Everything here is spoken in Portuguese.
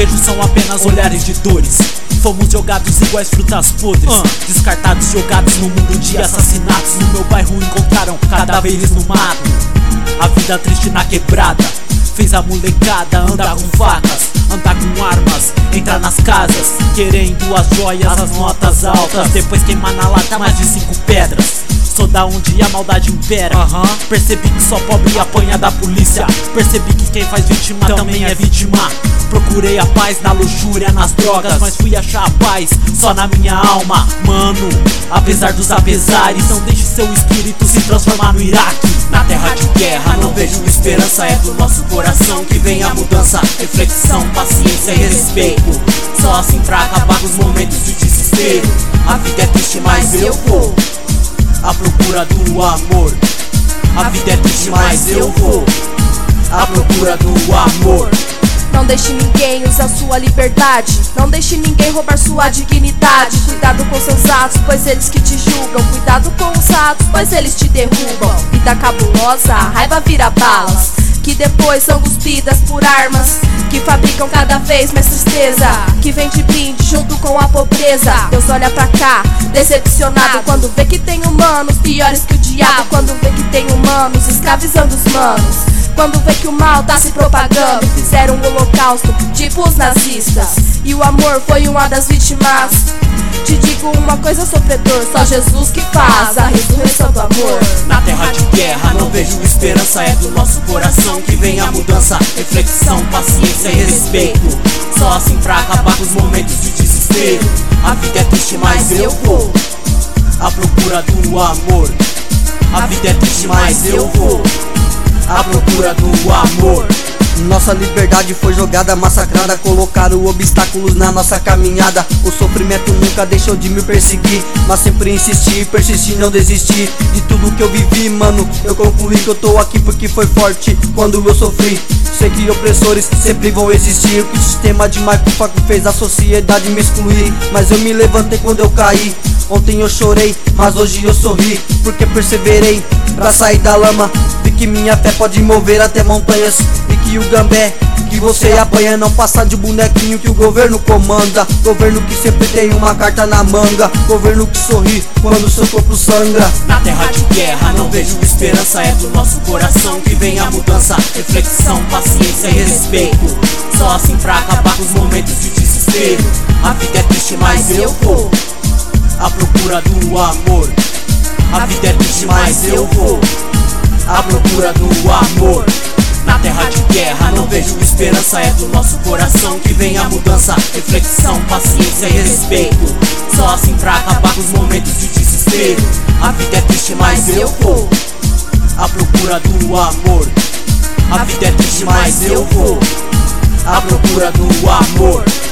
vejo são apenas olhares de dores. Fomos jogados iguais frutas podres, descartados, jogados no mundo de assassinatos. No meu bairro encontraram cadáveres no mato. A vida triste na quebrada fez a molecada andar com facas, andar com armas, entrar nas casas querendo as joias, as notas altas. Depois queimar na lata mais de 5 pedras. Sou da onde a maldade impera. Percebi que só pobre apanha da polícia. Percebi que quem faz vítima também é vítima. Procurei a paz na luxúria, nas drogas, mas fui achar a paz só na minha alma. Mano, apesar dos apesares, não deixe seu espírito se transformar no Iraque. Na terra de guerra não vejo esperança, é do nosso coração que vem a mudança. Reflexão, paciência e respeito, só assim pra acabar com os momentos de desespero. A vida é triste, mas eu vou à procura do amor. A vida é triste, mas eu vou à procura do amor. Não deixe ninguém usar sua liberdade, não deixe ninguém roubar sua dignidade. Cuidado com seus atos, pois eles que te julgam. Cuidado com os atos, pois eles te derrubam. Vida cabulosa, a raiva vira balas, que depois são cuspidas por armas, que fabricam cada vez mais tristeza, que vem de brinde junto com a pobreza. Deus olha pra cá, decepcionado, quando vê que tem humanos piores que o diabo. Quando vê que tem humanos escravizando os manos, quando vê que o mal tá se propagando. Fizeram um holocausto, tipo os nazistas, e o amor foi uma das vítimas. Te digo uma coisa, sofredor, só Jesus que faz a ressurreição do amor. Na terra de guerra não vejo esperança, é do nosso coração que vem a mudança. Reflexão, paciência e respeito, só assim pra acabar com os momentos de desespero. A vida é triste, mas eu vou à procura do amor. A vida é triste, mas eu vou à procura do amor. Nossa liberdade foi jogada, massacrada, colocaram obstáculos na nossa caminhada. O sofrimento nunca deixou de me perseguir, mas sempre insisti, persisti, não desisti de tudo que eu vivi, mano. Eu concluí que eu tô aqui porque foi forte quando eu sofri. Sei que opressores sempre vão existir, o que o sistema de Marco Faco fez a sociedade me excluir. Mas eu me levantei quando eu caí. Ontem eu chorei, mas hoje eu sorri, porque perseverei pra sair da lama. Vi que minha fé pode mover até montanhas, e que o gambé que você apanha não passa de bonequinho que o governo comanda. Governo que sempre tem uma carta na manga, governo que sorri quando seu corpo sangra. Na terra de guerra não vejo esperança, é do nosso coração que vem a mudança. Reflexão, paciência e respeito, só assim pra acabar com os momentos de desespero. A vida é triste, mas eu vou à procura do amor. A vida é triste, mas eu vou à procura do amor. Na terra de guerra não vejo esperança, é do nosso coração que vem a mudança. Reflexão, paciência e respeito, só assim pra acabar com os momentos de desespero. A vida é triste, mas eu vou à procura do amor. A vida é triste, mas eu vou à procura do amor.